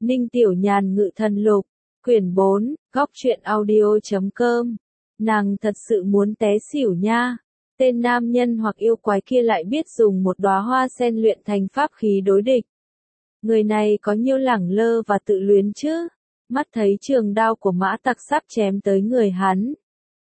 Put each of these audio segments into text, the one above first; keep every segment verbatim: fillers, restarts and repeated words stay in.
Ninh Tiểu Nhàn Ngự Thần Lục, quyển bốn, góc truyện audio chấm com. Nàng thật sự muốn té xỉu nha. Tên nam nhân hoặc yêu quái kia lại biết dùng một đóa hoa sen luyện thành pháp khí đối địch. Người này có nhiêu lẳng lơ và tự luyến chứ? Mắt thấy trường đao của mã tặc sắp chém tới người hắn.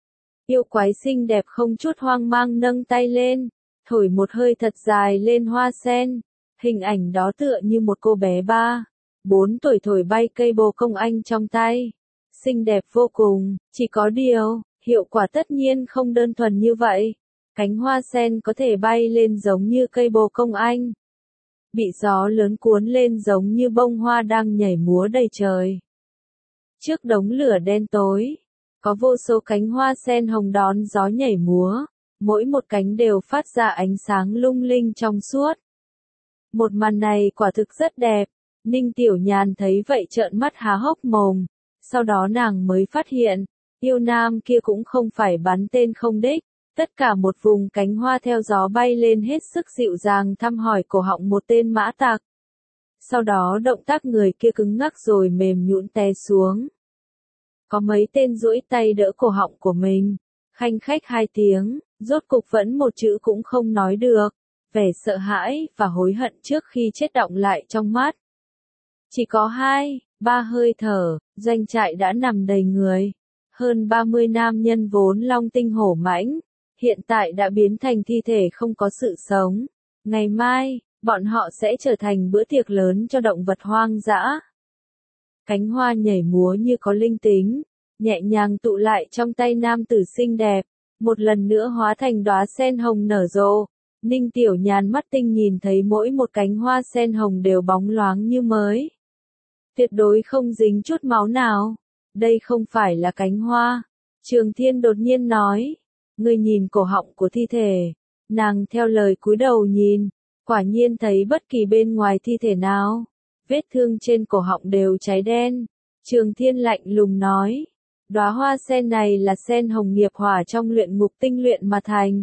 Yêu quái xinh đẹp không chút hoang mang nâng tay lên, thổi một hơi thật dài lên hoa sen. Hình ảnh đó tựa như một cô bé ba, bốn tuổi thổi bay cây bồ công anh trong tay. Xinh đẹp vô cùng, chỉ có điều, hiệu quả tất nhiên không đơn thuần như vậy. Cánh hoa sen có thể bay lên giống như cây bồ công anh. Bị gió lớn cuốn lên giống như bông hoa đang nhảy múa đầy trời. Trước đống lửa đen tối, có vô số cánh hoa sen hồng đón gió nhảy múa, mỗi một cánh đều phát ra ánh sáng lung linh trong suốt. Một màn này quả thực rất đẹp, Ninh Tiểu Nhàn thấy vậy trợn mắt há hốc mồm, sau đó nàng mới phát hiện, yêu nam kia cũng không phải bắn tên không đích, tất cả một vùng cánh hoa theo gió bay lên hết sức dịu dàng thăm hỏi cổ họng một tên mã tặc. Sau đó động tác người kia cứng ngắc rồi mềm nhũn té xuống. Có mấy tên duỗi tay đỡ cổ họng của mình, khanh khách hai tiếng, rốt cục vẫn một chữ cũng không nói được, vẻ sợ hãi và hối hận trước khi chết đọng lại trong mắt. Chỉ có hai, ba hơi thở, doanh trại đã nằm đầy người. Hơn ba mươi nam nhân vốn long tinh hổ mãnh, hiện tại đã biến thành thi thể không có sự sống. Ngày mai, bọn họ sẽ trở thành bữa tiệc lớn cho động vật hoang dã. Cánh hoa nhảy múa như có linh tính, nhẹ nhàng tụ lại trong tay nam tử xinh đẹp, một lần nữa hóa thành đóa sen hồng nở rộ. Ninh Tiểu Nhàn mắt tinh nhìn thấy mỗi một cánh hoa sen hồng đều bóng loáng như mới. Tuyệt đối không dính chút máu nào. Đây không phải là cánh hoa. Trường Thiên đột nhiên nói. Ngươi nhìn cổ họng của thi thể. Nàng theo lời cúi đầu nhìn. Quả nhiên thấy bất kỳ bên ngoài thi thể nào. Vết thương trên cổ họng đều cháy đen. Trường Thiên lạnh lùng nói. Đóa hoa sen này là sen hồng nghiệp hỏa trong luyện ngục tinh luyện mà thành.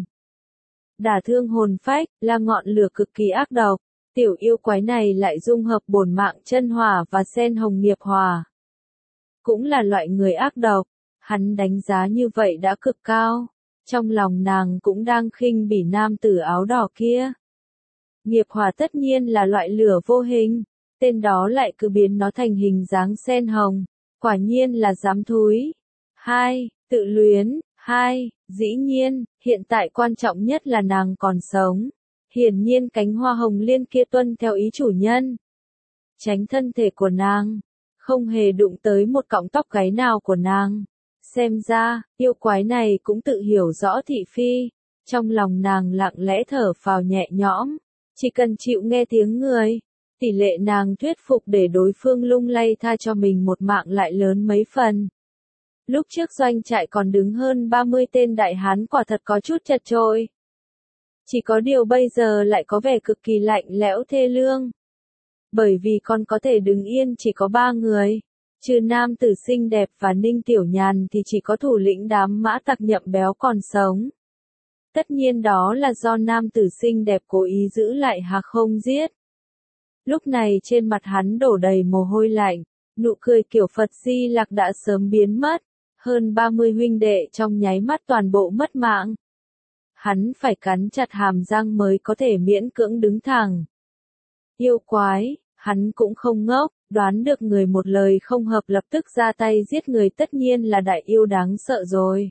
Đả thương hồn phách, là ngọn lửa cực kỳ ác độc. Tiểu yêu quái này lại dung hợp bổn mạng chân hỏa và sen hồng nghiệp hỏa. Cũng là loại người ác độc, hắn đánh giá như vậy đã cực cao. Trong lòng nàng cũng đang khinh bỉ nam tử áo đỏ kia. Nghiệp hỏa tất nhiên là loại lửa vô hình, tên đó lại cứ biến nó thành hình dáng sen hồng, quả nhiên là dám thúi. Hai, tự luyến. Hai, dĩ nhiên, hiện tại quan trọng nhất là nàng còn sống. Hiển nhiên cánh hoa hồng liên kia tuân theo ý chủ nhân. Tránh thân thể của nàng, không hề đụng tới một cọng tóc gáy nào của nàng. Xem ra, yêu quái này cũng tự hiểu rõ thị phi. Trong lòng nàng lặng lẽ thở phào nhẹ nhõm. Chỉ cần chịu nghe tiếng người, tỷ lệ nàng thuyết phục để đối phương lung lay tha cho mình một mạng lại lớn mấy phần. Lúc trước doanh trại còn đứng hơn ba mươi tên đại hán quả thật có chút chật chội. Chỉ có điều bây giờ lại có vẻ cực kỳ lạnh lẽo thê lương. Bởi vì còn có thể đứng yên chỉ có ba người. Trừ nam tử xinh đẹp và Ninh Tiểu Nhàn thì chỉ có thủ lĩnh đám mã tặc Nhậm Béo còn sống. Tất nhiên đó là do nam tử xinh đẹp cố ý giữ lại hà không giết. Lúc này trên mặt hắn đổ đầy mồ hôi lạnh, nụ cười kiểu Phật Di Lặc đã sớm biến mất. Hơn ba mươi huynh đệ trong nháy mắt toàn bộ mất mạng. Hắn phải cắn chặt hàm răng mới có thể miễn cưỡng đứng thẳng. Yêu quái, hắn cũng không ngốc, đoán được người một lời không hợp lập tức ra tay giết người tất nhiên là đại yêu đáng sợ rồi.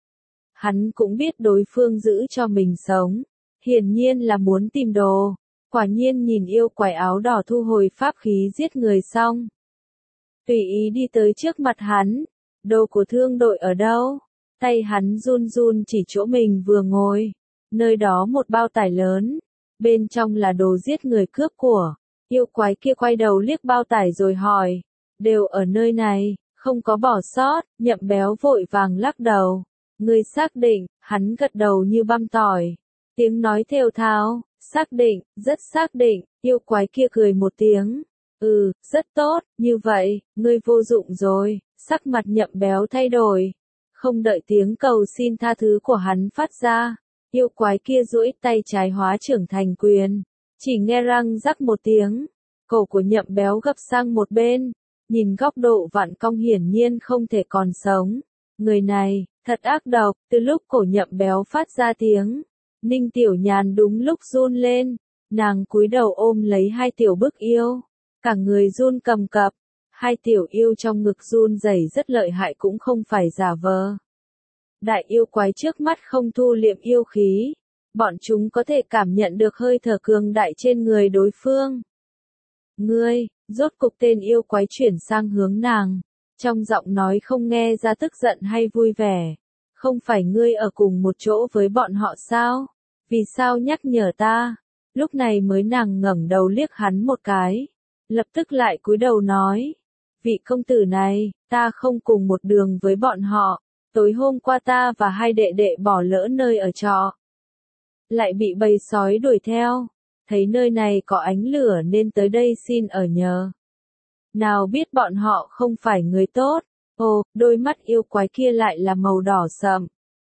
Hắn cũng biết đối phương giữ cho mình sống, hiển nhiên là muốn tìm đồ. Quả nhiên nhìn yêu quái áo đỏ thu hồi pháp khí giết người xong. Tùy ý đi tới trước mặt hắn. Đồ của thương đội ở đâu? Tay hắn run run chỉ chỗ mình vừa ngồi. Nơi đó một bao tải lớn. Bên trong là đồ giết người cướp của. Yêu quái kia quay đầu liếc bao tải rồi hỏi. Đều ở nơi này, không có bỏ sót. Nhậm Béo vội vàng lắc đầu. Ngươi xác định, hắn gật đầu như băm tỏi. Tiếng nói thều thào, xác định, rất xác định. Yêu quái kia cười một tiếng. Ừ, rất tốt, như vậy, ngươi vô dụng rồi. Sắc mặt Nhậm Béo thay đổi. Không đợi tiếng cầu xin tha thứ của hắn phát ra. Yêu quái kia duỗi tay trái hóa trưởng thành quyền. Chỉ nghe răng rắc một tiếng. Cổ của Nhậm Béo gập sang một bên, nhìn góc độ vặn cong hiển nhiên không thể còn sống. Người này, thật ác độc. Từ lúc cổ Nhậm Béo phát ra tiếng, Ninh Tiểu Nhàn đúng lúc run lên, nàng cúi đầu ôm lấy hai tiểu bức yêu, cả người run cầm cập, hai tiểu yêu trong ngực run rẩy rất lợi hại cũng không phải giả vờ. Đại yêu quái trước mắt không thu liệm yêu khí, bọn chúng có thể cảm nhận được hơi thở cường đại trên người đối phương. Ngươi, rốt cục tên yêu quái chuyển sang hướng nàng, trong giọng nói không nghe ra tức giận hay vui vẻ. Không phải ngươi ở cùng một chỗ với bọn họ sao? Vì sao nhắc nhở ta? Lúc này mới nàng ngẩng đầu liếc hắn một cái, lập tức lại cúi đầu nói, vị công tử này, ta không cùng một đường với bọn họ, tối hôm qua ta và hai đệ đệ bỏ lỡ nơi ở trọ. Lại bị bầy sói đuổi theo, thấy nơi này có ánh lửa nên tới đây xin ở nhờ. Nào biết bọn họ không phải người tốt, ồ, đôi mắt yêu quái kia lại là màu đỏ sậm.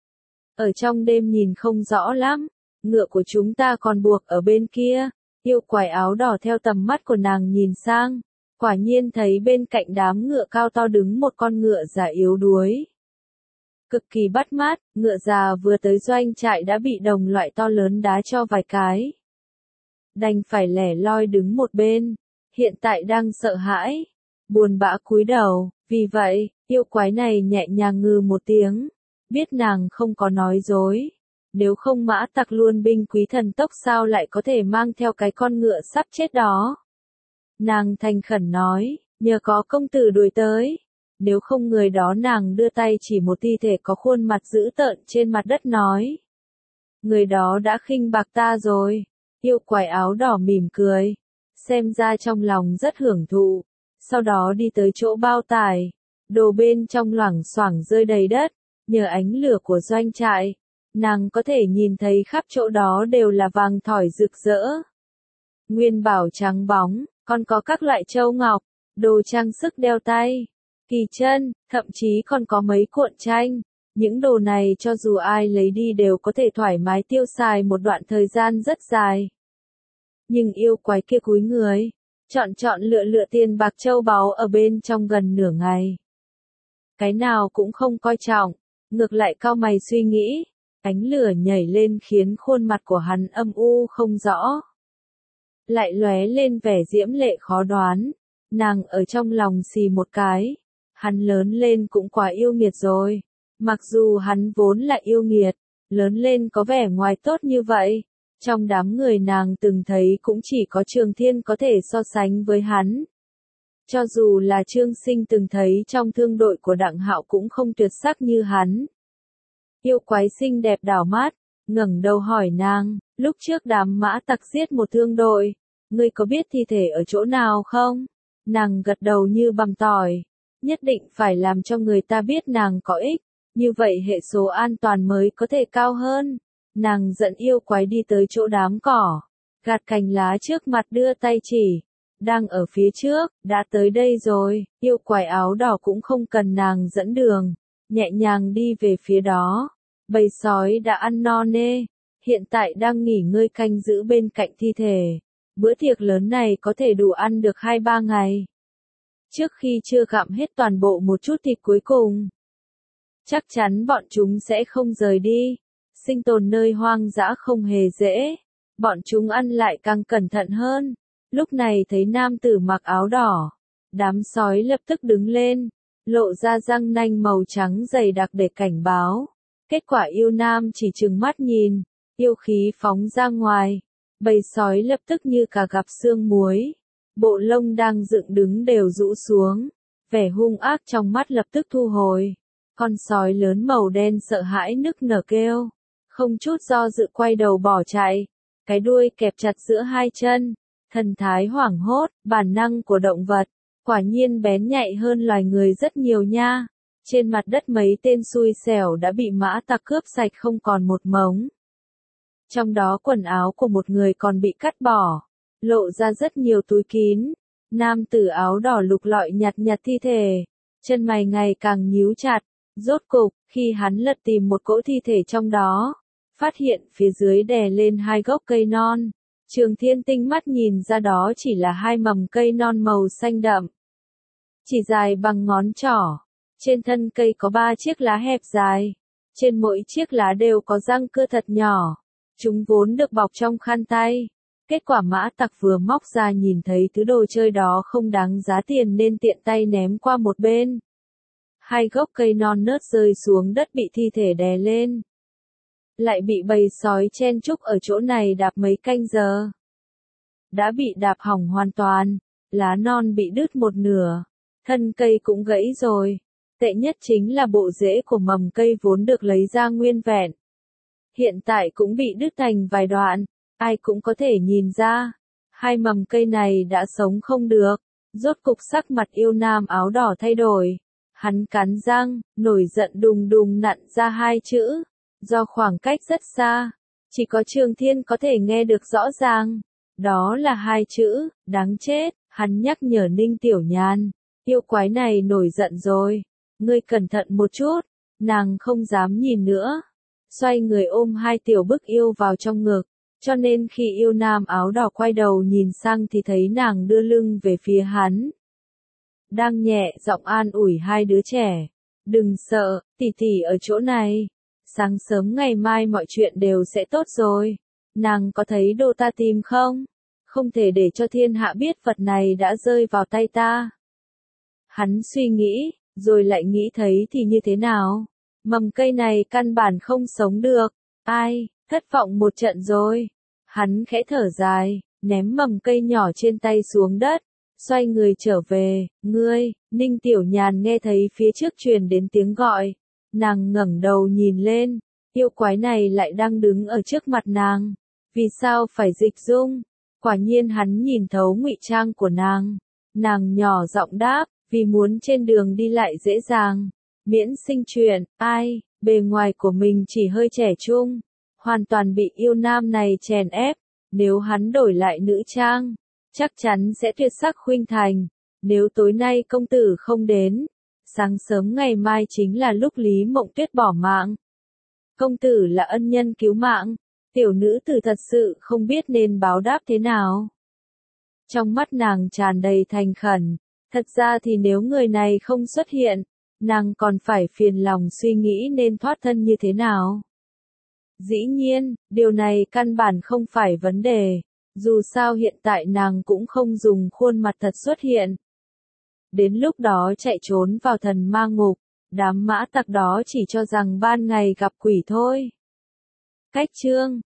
Ở trong đêm nhìn không rõ lắm, ngựa của chúng ta còn buộc ở bên kia, yêu quái áo đỏ theo tầm mắt của nàng nhìn sang, quả nhiên thấy bên cạnh đám ngựa cao to đứng một con ngựa già yếu đuối. Cực kỳ bắt mắt, ngựa già vừa tới doanh trại đã bị đồng loại to lớn đá cho vài cái. Đành phải lẻ loi đứng một bên, hiện tại đang sợ hãi, buồn bã cúi đầu, vì vậy, yêu quái này nhẹ nhàng ngừ một tiếng, biết nàng không có nói dối. Nếu không Mã Tặc luôn binh quý thần tốc sao lại có thể mang theo cái con ngựa sắp chết đó. Nàng thành khẩn nói, nhờ có công tử đuổi tới. Nếu không người đó nàng đưa tay chỉ một thi thể có khuôn mặt dữ tợn trên mặt đất nói. Người đó đã khinh bạc ta rồi. Yêu quái áo đỏ mỉm cười, xem ra trong lòng rất hưởng thụ. Sau đó đi tới chỗ bao tải, đồ bên trong loảng xoảng rơi đầy đất, nhờ ánh lửa của doanh trại. Nàng có thể nhìn thấy khắp chỗ đó đều là vàng thỏi rực rỡ. Nguyên bảo trắng bóng, còn có các loại châu ngọc, đồ trang sức đeo tay, kỳ chân, thậm chí còn có mấy cuộn tranh. Những đồ này cho dù ai lấy đi đều có thể thoải mái tiêu xài một đoạn thời gian rất dài. Nhưng yêu quái kia cúi người, chọn chọn lựa lựa tiền bạc châu báu ở bên trong gần nửa ngày. Cái nào cũng không coi trọng, ngược lại cau mày suy nghĩ. Ánh lửa nhảy lên khiến khuôn mặt của hắn âm u không rõ. Lại lóe lên vẻ diễm lệ khó đoán. Nàng ở trong lòng xì một cái. Hắn lớn lên cũng quá yêu nghiệt rồi. Mặc dù hắn vốn là yêu nghiệt, lớn lên có vẻ ngoài tốt như vậy. Trong đám người nàng từng thấy cũng chỉ có Trường Thiên có thể so sánh với hắn. Cho dù là Trương Sinh từng thấy trong thương đội của Đặng Hạo cũng không tuyệt sắc như hắn. Yêu quái xinh đẹp đảo mắt, ngẩng đầu hỏi nàng, lúc trước đám Mã Tặc giết một thương đội, ngươi có biết thi thể ở chỗ nào không? Nàng gật đầu như bằm tỏi, nhất định phải làm cho người ta biết nàng có ích, như vậy hệ số an toàn mới có thể cao hơn. Nàng dẫn yêu quái đi tới chỗ đám cỏ, gạt cành lá trước mặt đưa tay chỉ, đang ở phía trước, đã tới đây rồi, yêu quái áo đỏ cũng không cần nàng dẫn đường, nhẹ nhàng đi về phía đó. Bầy sói đã ăn no nê, hiện tại đang nghỉ ngơi canh giữ bên cạnh thi thể. Bữa tiệc lớn này có thể đủ ăn được hai ba ngày. Trước khi chưa gặm hết toàn bộ một chút thịt cuối cùng, chắc chắn bọn chúng sẽ không rời đi. Sinh tồn nơi hoang dã không hề dễ, bọn chúng ăn lại càng cẩn thận hơn. Lúc này thấy nam tử mặc áo đỏ, đám sói lập tức đứng lên, lộ ra răng nanh màu trắng dày đặc để cảnh báo. Kết quả yêu nam chỉ trừng mắt nhìn, yêu khí phóng ra ngoài, bầy sói lập tức như cả gặp xương muối, bộ lông đang dựng đứng đều rũ xuống, vẻ hung ác trong mắt lập tức thu hồi. Con sói lớn màu đen sợ hãi nức nở kêu, không chút do dự quay đầu bỏ chạy, cái đuôi kẹp chặt giữa hai chân, thần thái hoảng hốt, bản năng của động vật, quả nhiên bén nhạy hơn loài người rất nhiều nha. Trên mặt đất mấy tên xui xẻo đã bị Mã Tặc cướp sạch không còn một mống. Trong đó quần áo của một người còn bị cắt bỏ, lộ ra rất nhiều túi kín. Nam tử áo đỏ lục lọi nhặt nhặt thi thể, chân mày ngày càng nhíu chặt. Rốt cục, khi hắn lật tìm một cỗ thi thể trong đó, phát hiện phía dưới đè lên hai gốc cây non, Trường Thiên tinh mắt nhìn ra đó chỉ là hai mầm cây non màu xanh đậm. Chỉ dài bằng ngón trỏ. Trên thân cây có ba chiếc lá hẹp dài. Trên mỗi chiếc lá đều có răng cưa thật nhỏ. Chúng vốn được bọc trong khăn tay. Kết quả Mã Tặc vừa móc ra nhìn thấy thứ đồ chơi đó không đáng giá tiền nên tiện tay ném qua một bên. Hai gốc cây non nớt rơi xuống đất bị thi thể đè lên. Lại bị bầy sói chen chúc ở chỗ này đạp mấy canh giờ. Đã bị đạp hỏng hoàn toàn, lá non bị đứt một nửa, thân cây cũng gãy rồi. Tệ nhất chính là bộ rễ của mầm cây vốn được lấy ra nguyên vẹn. Hiện tại cũng bị đứt thành vài đoạn, ai cũng có thể nhìn ra. Hai mầm cây này đã sống không được, rốt cục sắc mặt yêu nam áo đỏ thay đổi. Hắn cắn răng, nổi giận đùng đùng nặn ra hai chữ. Do khoảng cách rất xa, chỉ có Trường Thiên có thể nghe được rõ ràng. Đó là hai chữ, đáng chết. Hắn nhắc nhở Ninh Tiểu Nhan, yêu quái này nổi giận rồi, ngươi cẩn thận một chút. Nàng không dám nhìn nữa, xoay người ôm hai tiểu bức yêu vào trong ngực, cho nên khi yêu nam áo đỏ quay đầu nhìn sang thì thấy nàng đưa lưng về phía hắn. Đang nhẹ giọng an ủi hai đứa trẻ, đừng sợ, tỷ tỷ ở chỗ này. Sáng sớm ngày mai mọi chuyện đều sẽ tốt rồi. Nàng có thấy đồ ta tìm không? Không thể để cho thiên hạ biết vật này đã rơi vào tay ta. Hắn suy nghĩ, rồi lại nghĩ thấy thì như thế nào? Mầm cây này căn bản không sống được. Ai, thất vọng một trận rồi. Hắn khẽ thở dài, ném mầm cây nhỏ trên tay xuống đất, xoay người trở về. Ngươi, Ninh Tiểu Nhàn nghe thấy phía trước truyền đến tiếng gọi. Nàng ngẩng đầu nhìn lên, yêu quái này lại đang đứng ở trước mặt nàng. Vì sao phải dịch dung? Quả nhiên hắn nhìn thấu ngụy trang của nàng. Nàng nhỏ giọng đáp, vì muốn trên đường đi lại dễ dàng, miễn sinh chuyện. Ai, bề ngoài của mình chỉ hơi trẻ trung, hoàn toàn bị yêu nam này chèn ép. Nếu hắn đổi lại nữ trang, chắc chắn sẽ tuyệt sắc khuynh thành. Nếu tối nay công tử không đến, sáng sớm ngày mai chính là lúc Lý Mộng Tuyết bỏ mạng. Công tử là ân nhân cứu mạng, tiểu nữ tử thật sự không biết nên báo đáp thế nào. Trong mắt nàng tràn đầy thành khẩn, thật ra thì nếu người này không xuất hiện, nàng còn phải phiền lòng suy nghĩ nên thoát thân như thế nào. Dĩ nhiên, điều này căn bản không phải vấn đề, dù sao hiện tại nàng cũng không dùng khuôn mặt thật xuất hiện. Đến lúc đó chạy trốn vào thần ma ngục, đám Mã Tặc đó chỉ cho rằng ban ngày gặp quỷ thôi. Cách chương